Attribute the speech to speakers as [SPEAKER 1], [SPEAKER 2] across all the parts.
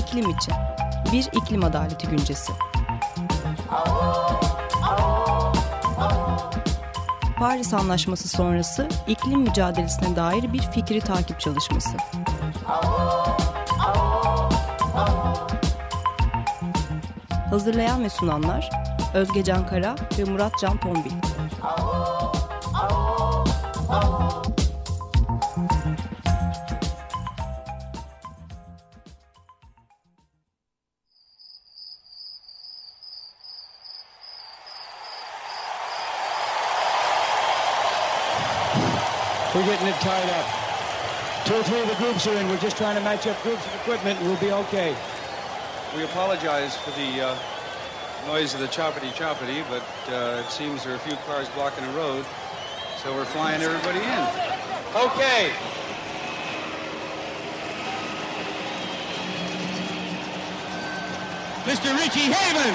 [SPEAKER 1] iklim için. Bir iklim adaleti güncesi. Paris Anlaşması sonrası iklim mücadelesine dair bir fikri takip çalışması. Hazırlayan ve sunanlar Özge Can Kara ve Murat Can Tombil.
[SPEAKER 2] We're getting it tied up. 2 or 3 of the groups are in. We're just trying to match up groups of equipment and we'll be okay.
[SPEAKER 3] We apologize for the noise of the choppity, but it seems there are a few cars blocking the road, so we're flying everybody in. Okay.
[SPEAKER 2] Mr. Richie Haven!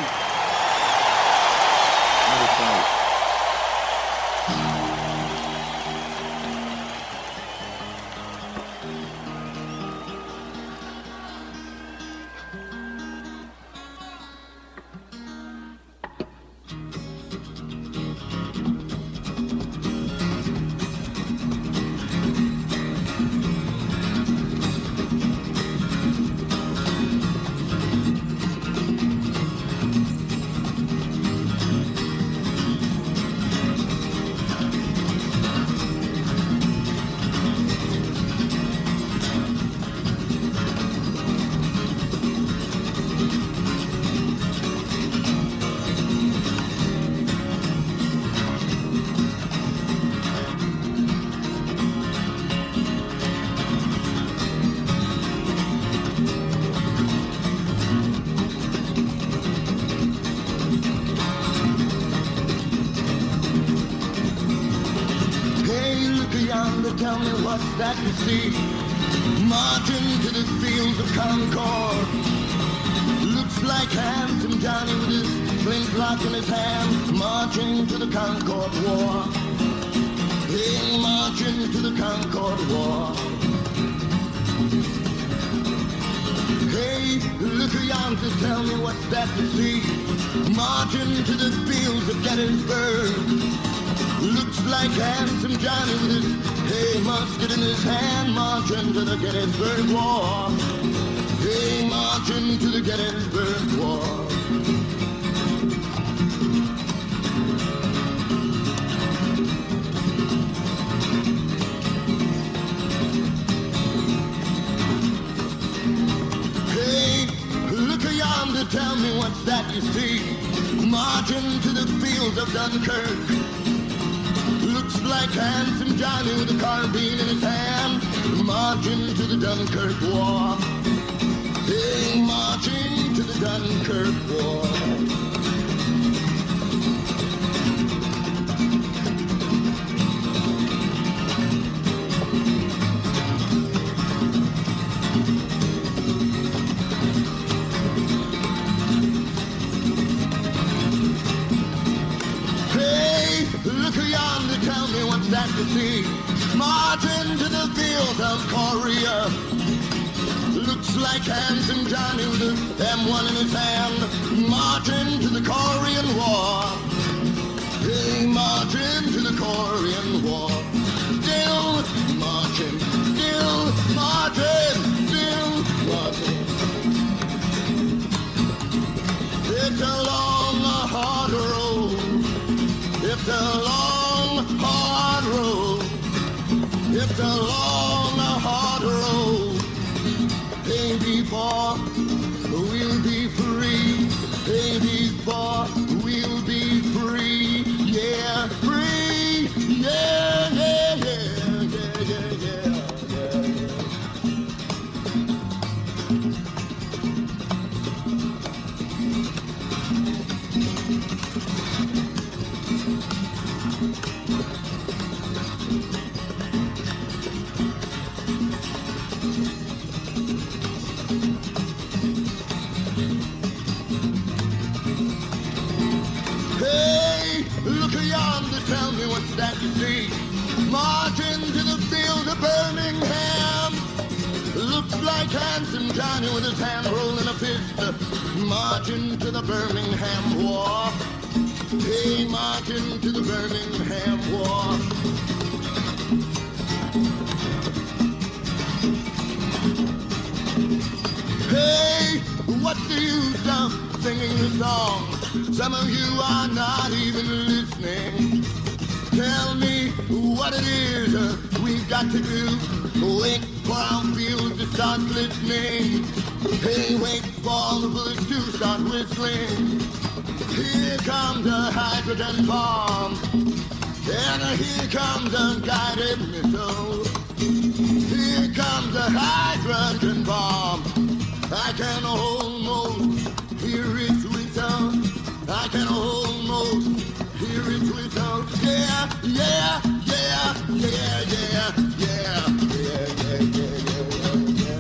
[SPEAKER 4] Tell me what's that you see, marching to the fields of Concord. Looks like handsome Johnny with his flintlock in his hand, marching to the Concord War. Hey, marching to the Concord War. Hey, look yonder, tell me what's that you see, marching to the fields of Gettysburg. Looks like handsome Johnny with his hey musket in his hand, marching to the Gettysburg War. Hey, marching to the Gettysburg War. Hey, look yonder, tell me what's that you see, marching to the fields of Dunkirk. Looks like handsome Johnny with a carbine in his hand, marching to the Dunkirk War. Hey, marching to the Dunkirk War. Tell me what's that to see, marching to the field of Korea. Looks like handsome Johnny with the M1 in his hand, marching to the Korean War. Hey, marching to the Korean War. Still marching, still marching, still marching. It's a long, hard road. It's a long, hard road. It's a long, hard road. Hey, before we'll be free. Hey, before we'll be free. Yeah, free. Yeah, yeah, yeah, yeah, yeah, yeah, yeah. Tell me what's that you see, marching to the field of Birmingham. Looks like like handsome Johnny with his hand rolling a fist, marching to the Birmingham War. Hey, marching to the Birmingham War. Hey, what's the use of singing the song? Some of you are not even listening. Tell me what it is we've got to do. Wait for our fields to start glistening. Hey, wait for the bullets to start whistling. Here comes a hydrogen bomb, and here comes a guided missile. Here comes a hydrogen bomb. I can almost hear its whistle. I can almost hear its whistle. Yeah, yeah, yeah, yeah, yeah, yeah, yeah, yeah, yeah, yeah.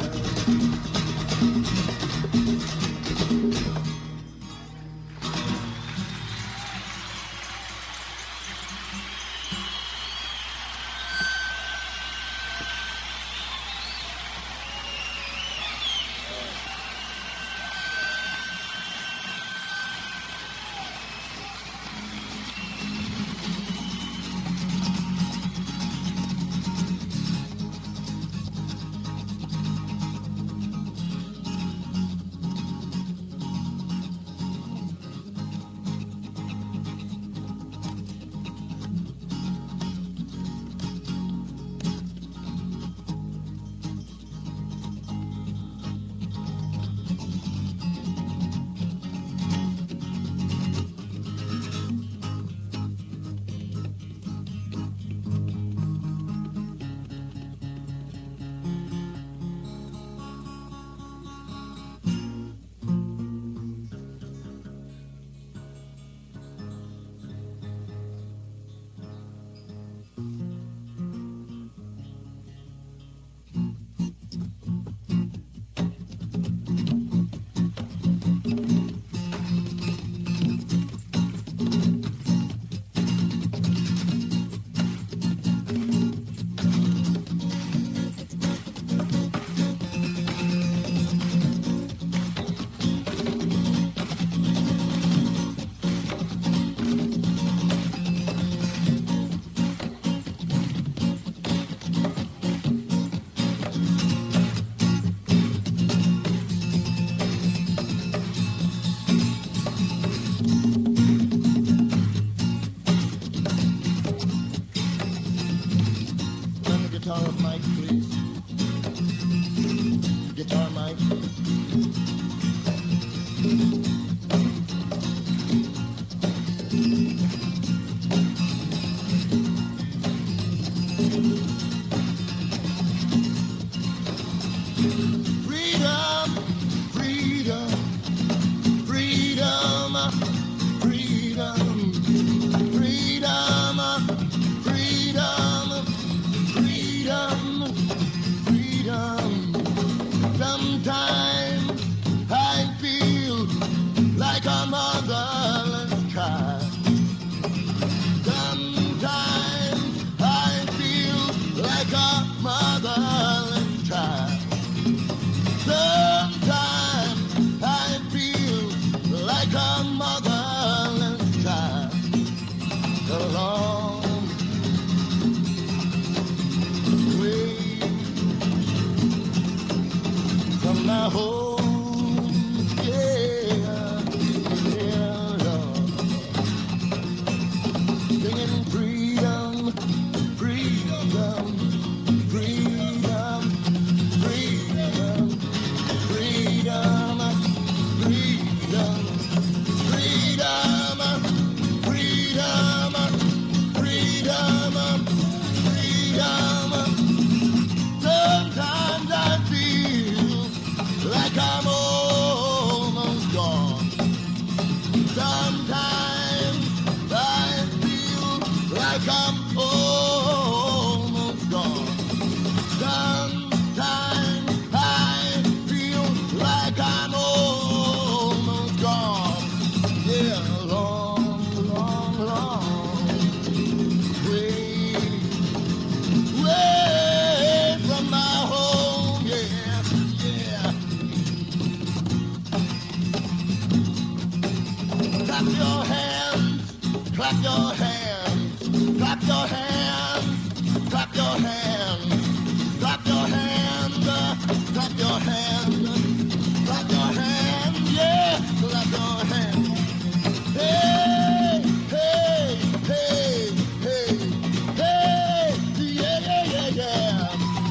[SPEAKER 4] Clap your hands, clap your hands, clap your hands, clap your hands, clap your hands, clap your hands, clap your hands, yeah, clap your hands. Hey, hey, hey, hey, hey, yeah, yeah, yeah, yeah.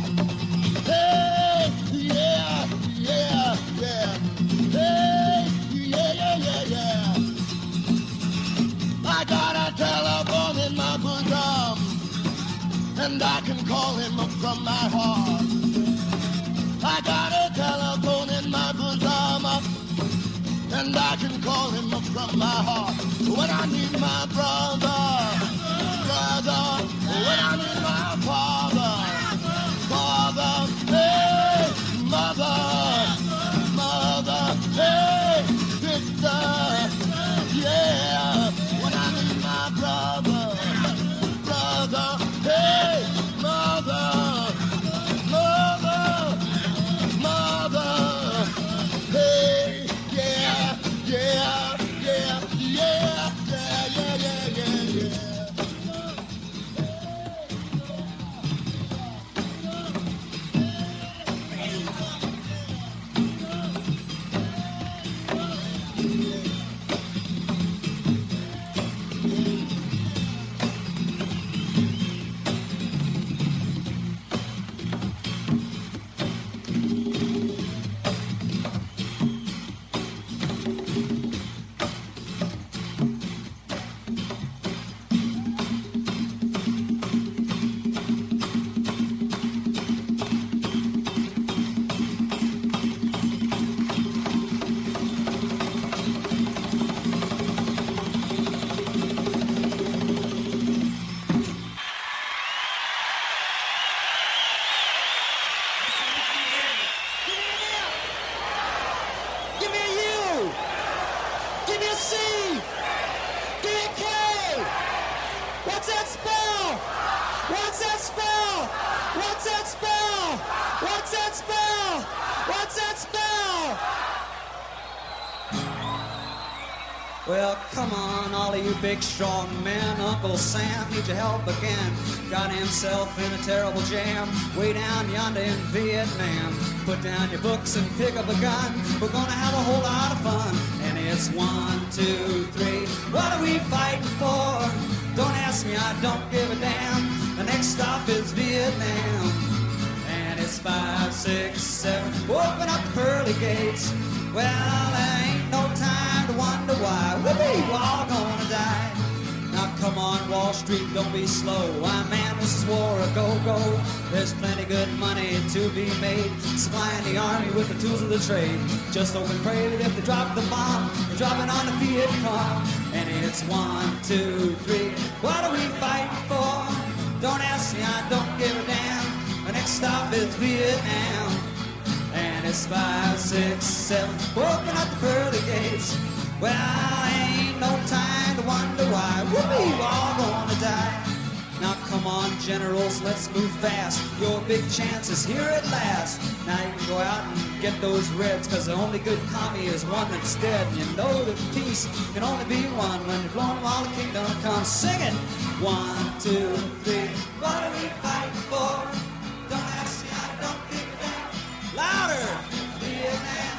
[SPEAKER 4] Hey, yeah, yeah, yeah. Hey, yeah, yeah, yeah, yeah. I got a telephone in my bosom, and I can call him up from my heart. I got a telephone in my bosom, and I can call him up from my heart. When I need my brother, when I need my father, hey, mother, hey, sister, yeah. When I need my brother, hey, mother, hey, yeah, yeah, yeah, yeah, yeah, yeah, yeah, yeah.
[SPEAKER 5] Well, come on, all of you big, strong men. Uncle Sam needs your help again. Got himself in a terrible jam way down yonder in Vietnam. Put down your books and pick up a gun. We're gonna have a whole lot of fun. And it's 1, 2, 3. What are we fighting for? Don't ask me, I don't give a damn. The next stop is Vietnam. And it's 5, 6, 7. Open up the pearly gates. Well, there ain't no time to wonder why. We're all gonna die. Now come on, Wall Street, don't be slow. Why, man, this is war a go-go. There's plenty good money to be made, supplying the army with the tools of the trade. Just hope and pray that if they drop the bomb, they're dropping on the Viet Cong. And it's 1, 2, 3. What are we fighting for? Don't ask me, I don't give a damn. The next stop is Vietnam. And it's 5, 6, 7. Open up the pearly gates. Well, ain't no time to wonder why. We're all gonna die. Now come on, generals, let's move fast. Your big chance is here at last. Now you can go out and get those reds, cause the only good commie is one that's dead. And you know that peace can only be won when you're blown while the kingdom comes. Sing it! 1, 2, 3. What are we fighting for? Don't ask me, I don't give a damn. Louder! Vietnam.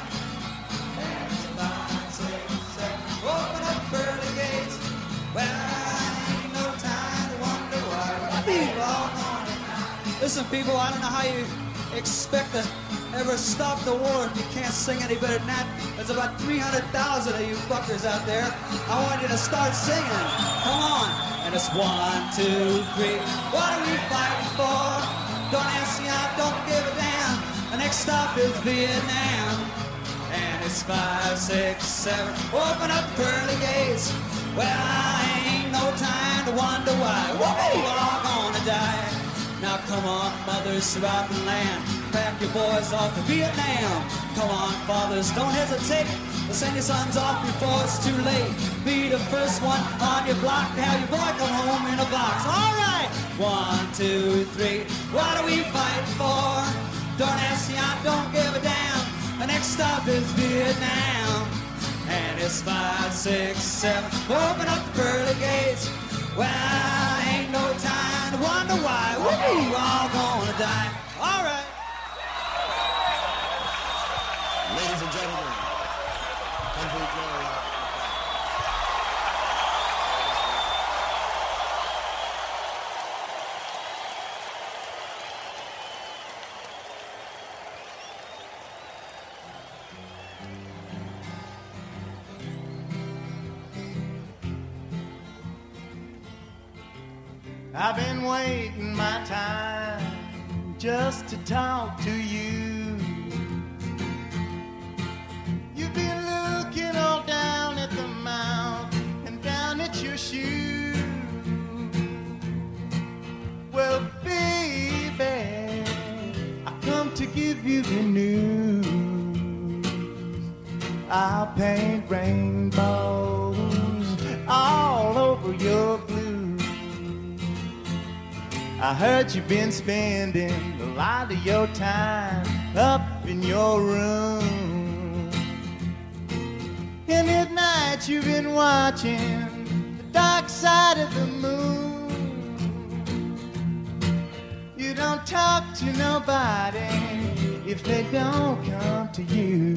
[SPEAKER 5] There's 5, 6, 7. Open up pearly gates. Well, ain't no time to wonder why. People all gonna. Listen, people, I don't know how you expect to ever stop the war if you can't sing any better than that. There's about 300,000 of you fuckers out there. I want you to start singing. Come on. And it's 1, 2, 3. What are we fighting for? Don't ask me, I don't give a damn. The next stop is Vietnam. And it's 5, 6, 7. Open up pearly gates. Well, ain't no time to wonder why. We're all gonna die. Now come on, mothers throughout the land. Pack your boys off to Vietnam. Come on, fathers, don't hesitate. Send your sons off before it's too late. Be the first one on your block to have your boy come home in a box. All right. 1, 2, 3. What are we fighting for? Don't ask me, I don't give a damn. The next stop is Vietnam. And And it's 5, 6, 7, open up the pearly gates. Well, ain't no time to wonder why we all gonna die. All right.
[SPEAKER 4] Ladies and gentlemen, Country Glory.
[SPEAKER 6] I've been waiting my time just to talk to you. You've been looking all down at the mouth and down at your shoe. Well, baby, I come to give you the news. I'll paint rainbows all over your blue. I heard you've been spending a lot of your time up in your room. And at night you've been watching the dark side of the moon. You don't talk to nobody if they don't come to you.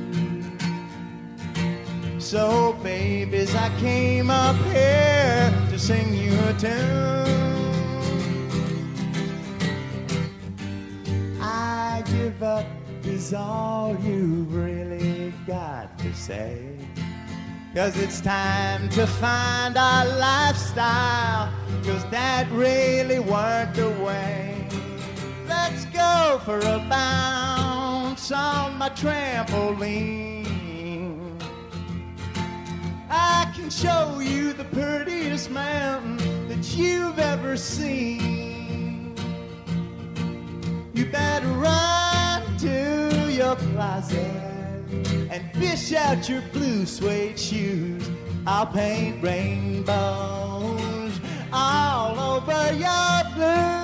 [SPEAKER 6] So babies, I came up here to sing you a tune. I give up is all you've really got to say. 'Cause it's time to find our lifestyle, 'cause that really weren't the way. Let's go for a bounce on my trampoline. I can show you the prettiest mountain that you've ever seen. You better run to your closet and fish out your blue suede shoes. I'll paint rainbows all over your blue.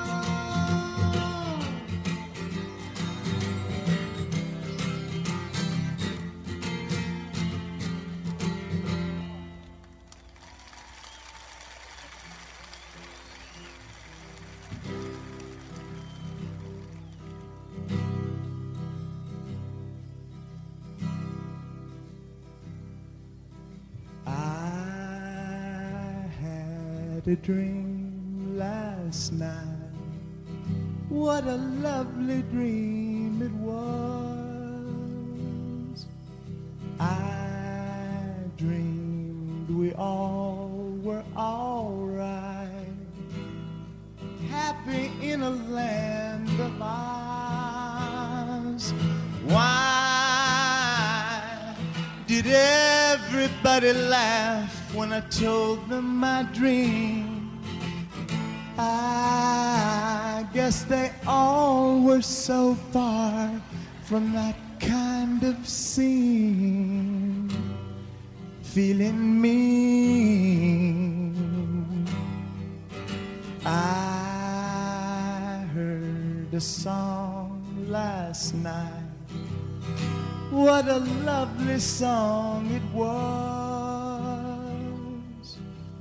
[SPEAKER 6] A dream last night. What a lovely dream it was. I dreamed we all were all right, happy in a land of ours. Why did everybody laugh when I told them my dream? I guess they all were so far from that kind of scene, feeling mean. I heard a song last night. What a lovely song it was.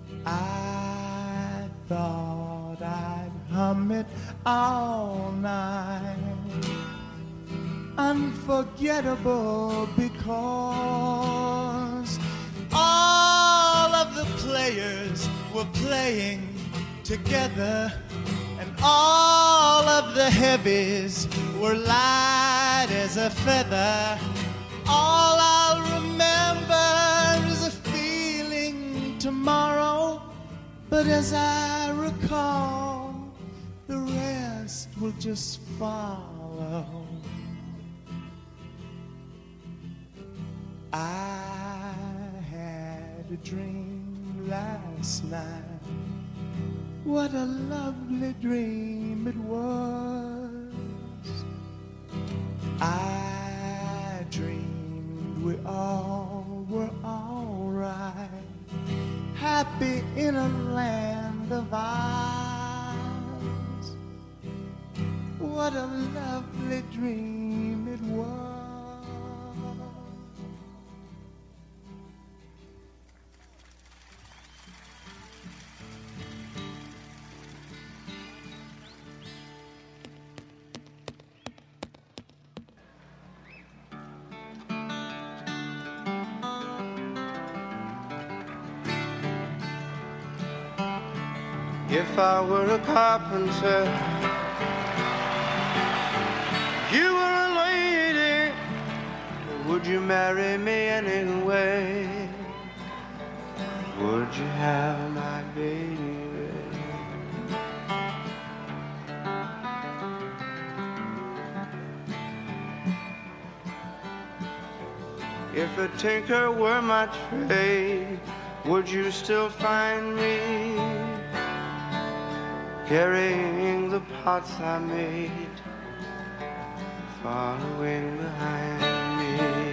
[SPEAKER 6] I thought I'd hum it all night. Unforgettable because all of the players were playing together, and all of the heavies were light as a feather. All I'll remember is a feeling tomorrow, but as I recall, the rest will just follow. I had a dream last night. What a lovely dream it was. I dreamed we all were all right, happy in a land of ours. What a lovely dream it was.
[SPEAKER 7] If I were a carpenter, you were a lady, would you marry me anyway? Would you have my baby? If a tinker were my trade, would you still find me carrying the pots I made, following behind me?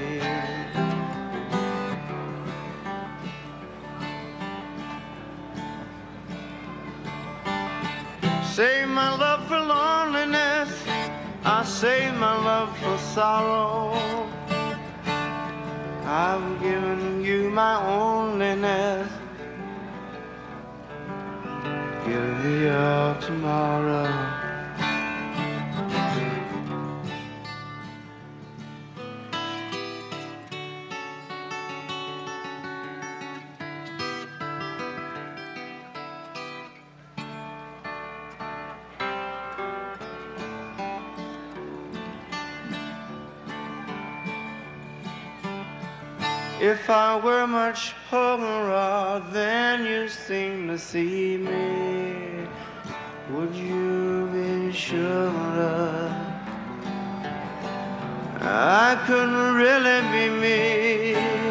[SPEAKER 7] Save my love for loneliness, I save my love for sorrow. I've given you my onlyness, give me your tomorrow. If I were much poorer than you seem to see me, would you be sure I couldn't really be me?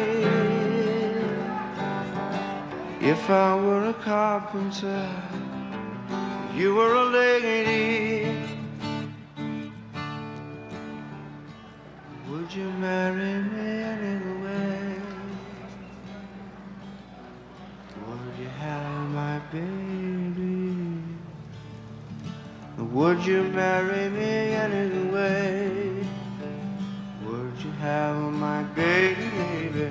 [SPEAKER 7] If I were a carpenter, you were a lady, would you marry me anyway? Would you have my baby? Would you marry me anyway? Would you have my baby?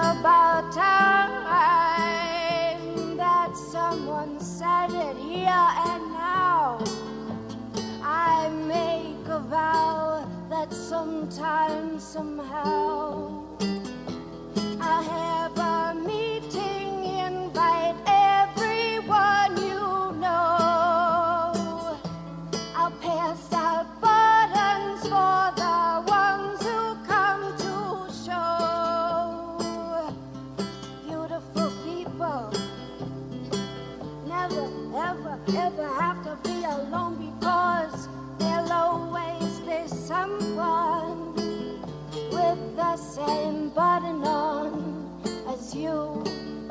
[SPEAKER 8] About time that someone said it here sometime, somehow. I have a meeting, invite everyone you know. I'll pass out buttons for the ones who come to show. Beautiful people never, ever, ever have to be alone, because there'll always be someone with the same button on as you.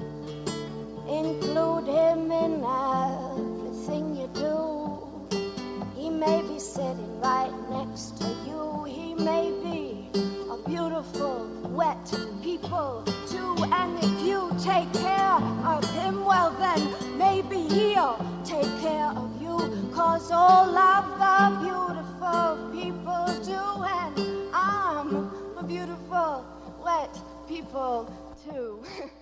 [SPEAKER 8] Include him in everything you do. He may be sitting right next to you. He may be a beautiful, wet people too. And if you take care of him, well then maybe he'll take care of you. 'Cause all of the beautiful people do. And I'm a beautiful, wet people too.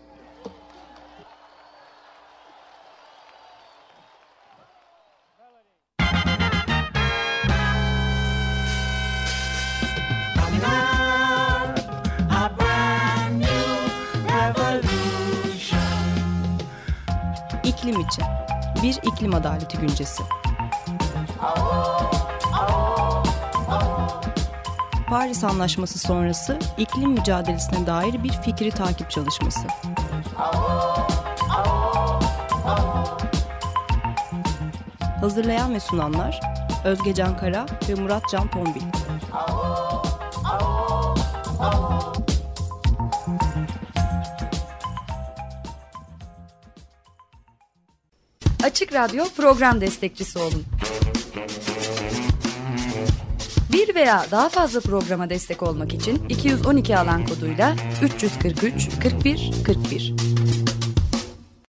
[SPEAKER 1] İklim için bir iklim adaleti güncesi. Paris Anlaşması sonrası iklim mücadelesine dair bir fikri takip çalışması. Hazırlayan ve sunanlar Özge Can Kara ve Murat Can Tombil.
[SPEAKER 9] Açık Radyo program destekçisi olun. Bir veya daha fazla programa destek olmak için 212 alan koduyla 343 41 41.